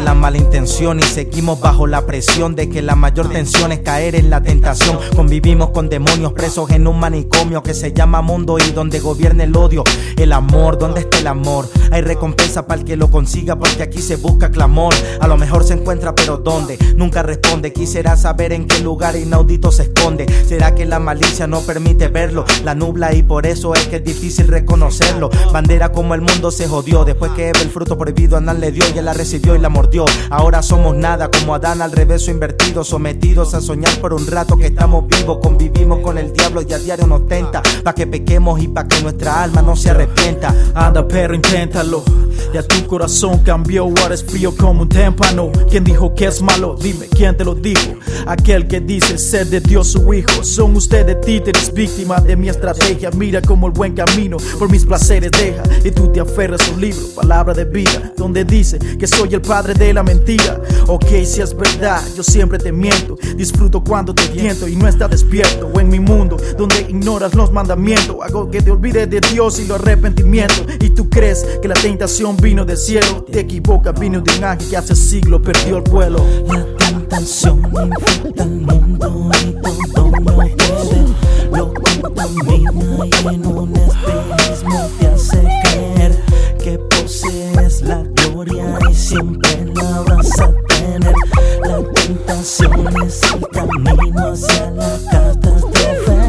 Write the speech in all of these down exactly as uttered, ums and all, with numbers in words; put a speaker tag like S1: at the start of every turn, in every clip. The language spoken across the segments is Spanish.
S1: la mala intención y seguimos bajo la presión de que la mayor tensión es caer en la tentación. Convivimos con demonios presos en un manicomio que se llama mundo y donde gobierna el odio. El amor, ¿dónde está el amor? Hay recompensa para el que lo consiga porque aquí se busca clamor. A lo mejor se encuentra pero ¿dónde? Nunca responde. Quisiera saber en qué lugar inaudito se esconde. ¿Será que la malicia no permite verlo? La nubla y por eso es que es difícil reconocerlo. Bandera como el mundo se jodió. Después que Eva el fruto prohibido Adán le dio y él la recibió y la mordió. Ahora somos nada como Adán al revés o invertido. Sometidos a soñar por un rato que estamos vivos. Convivimos con el diablo y a diario nos tenta. Pa' que pequemos y pa' que nuestra alma no se arrepienta.
S2: Anda perro, inténtalo. Ya tu corazón cambió, ahora es frío como un témpano. ¿Quién dijo que es malo? Dime, ¿quién te lo dijo? Aquel que dice ser de Dios su hijo. Son ustedes títeres, víctimas de mi estrategia. Mira como el buen camino por mis placeres deja. Y tú te aferras a un libro, palabra de vida, donde dice que soy el padre de la mentira. Ok, si es verdad, yo siempre te miento. Disfruto cuando te tiento y no estás despierto. O en mi mundo, donde ignoras los mandamientos. Hago que te olvides de Dios y los arrepentimientos. Y tú crees que la tentación vino del cielo. Te equivocas, vino de un ángel que hace siglos perdió el vuelo.
S3: La tentación infecta al mundo y todo lo puede. Lo contamina y en un espejismo te hace creer que posees la gloria y siempre la vas a tener. La tentación es el camino hacia la catástrofe.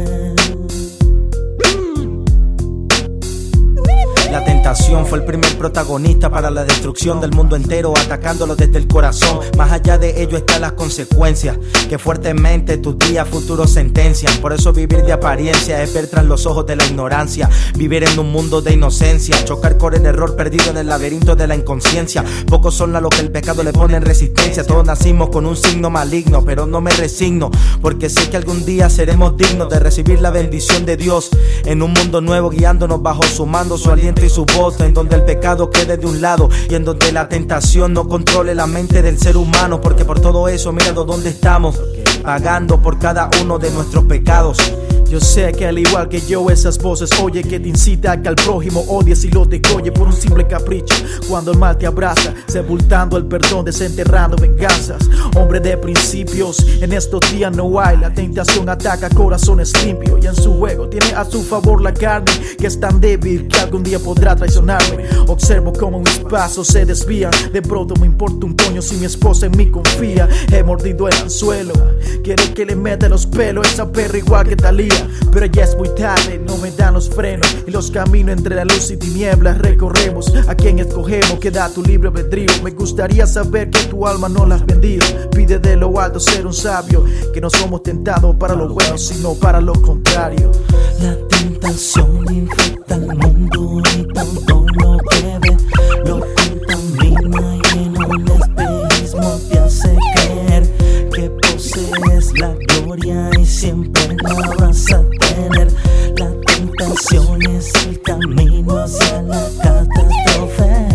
S1: La tentación fue el primer protagonista para la destrucción del mundo entero, atacándolo desde el corazón. Más allá de ello están las consecuencias que fuertemente tus días futuros sentencian. Por eso vivir de apariencia es ver tras los ojos de la ignorancia. Vivir en un mundo de inocencia, chocar con el error perdido en el laberinto de la inconsciencia. Pocos son a los que el pecado le pone en resistencia. Todos nacimos con un signo maligno, pero no me resigno, porque sé que algún día seremos dignos de recibir la bendición de Dios en un mundo nuevo, guiándonos bajo su mando, su aliento y su voz, en donde el pecado quede de un lado y en donde la tentación no controle la mente del ser humano. Porque por todo eso, mirando dónde estamos, pagando por cada uno de nuestros pecados.
S2: Yo sé que al igual que yo esas voces oye que te incita a que al prójimo odies y lo degolle por un simple capricho. Cuando el mal te abraza, sepultando el perdón, desenterrando venganzas. Hombre de principios, en estos días no hay. La tentación ataca corazones limpios y en su juego tiene a su favor la carne, que es tan débil que algún día podrá traicionarme. Observo cómo mis pasos se desvían. De pronto me importa un coño si mi esposa en mí confía. He mordido el anzuelo, quiero que le meta los pelos esa perra igual que Talía. Pero ya es muy tarde, no me dan los frenos y los caminos entre la luz y tinieblas recorremos. ¿A quién escogemos? Queda tu libre albedrío. Me gustaría saber que tu alma no la has vendido. Pide de lo alto ser un sabio, que no somos tentados para lo bueno, sino para lo contrario.
S3: La tentación infecta al mundo y todo lo que ve. Lo contamina y en un espejismo te hace creer que posees la gloria y siempre la vas a tener. La tentación es el camino hacia la catástrofe.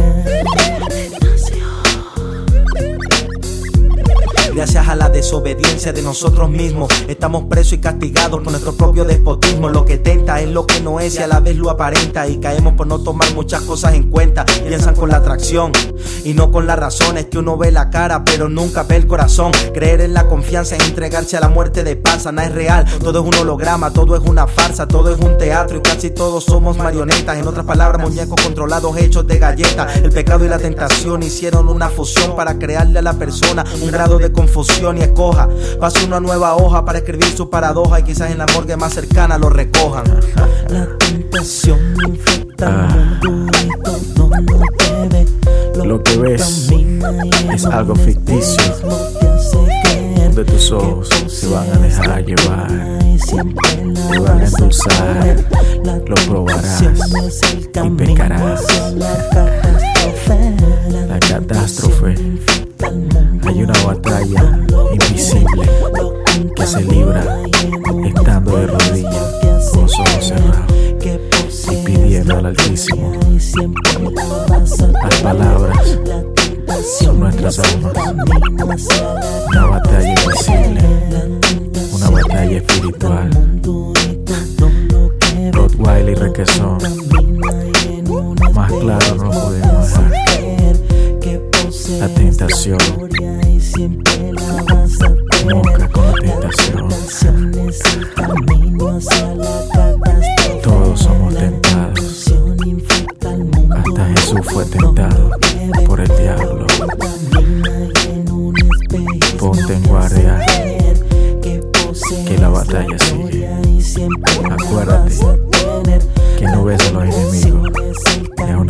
S1: Gracias a la desobediencia de nosotros mismos, estamos presos y castigados por nuestro propio despotismo. Lo que tenta es lo que no es y a la vez lo aparenta, y caemos por no tomar muchas cosas en cuenta. Piensan con la atracción y no con las razones, que uno ve la cara pero nunca ve el corazón. Creer en la confianza es entregarse a la muerte de panza. Nada es real, todo es un holograma, todo es una farsa, todo es un teatro y casi todos somos marionetas. En otras palabras, muñecos controlados hechos de galletas. El pecado y la tentación hicieron una fusión para crearle a la persona un grado de confusión y escoja. Pase una nueva hoja para escribir su paradoja y quizás en la morgue más cercana lo recojan.
S3: La tentación infecta al mundo y todo lo que ve.
S4: Lo que ves es algo ficticio, donde tus ojos se van a dejar llevar, te van a endulzar, lo probarás y pecarás. La catástrofe. Hay una batalla invisible que se libra estando de rodillas, con los ojos cerrados y pidiendo al Altísimo. Las palabras son nuestras armas. Una batalla invisible, una batalla espiritual. Rottweiler y requesón, más claro no lo podemos dejar. La tentación, nunca con la tentación. Todos somos tentados, hasta Jesús fue tentado por el diablo. Ponte en guardia, que la batalla sigue. Acuérdate que no ves a los enemigos, es una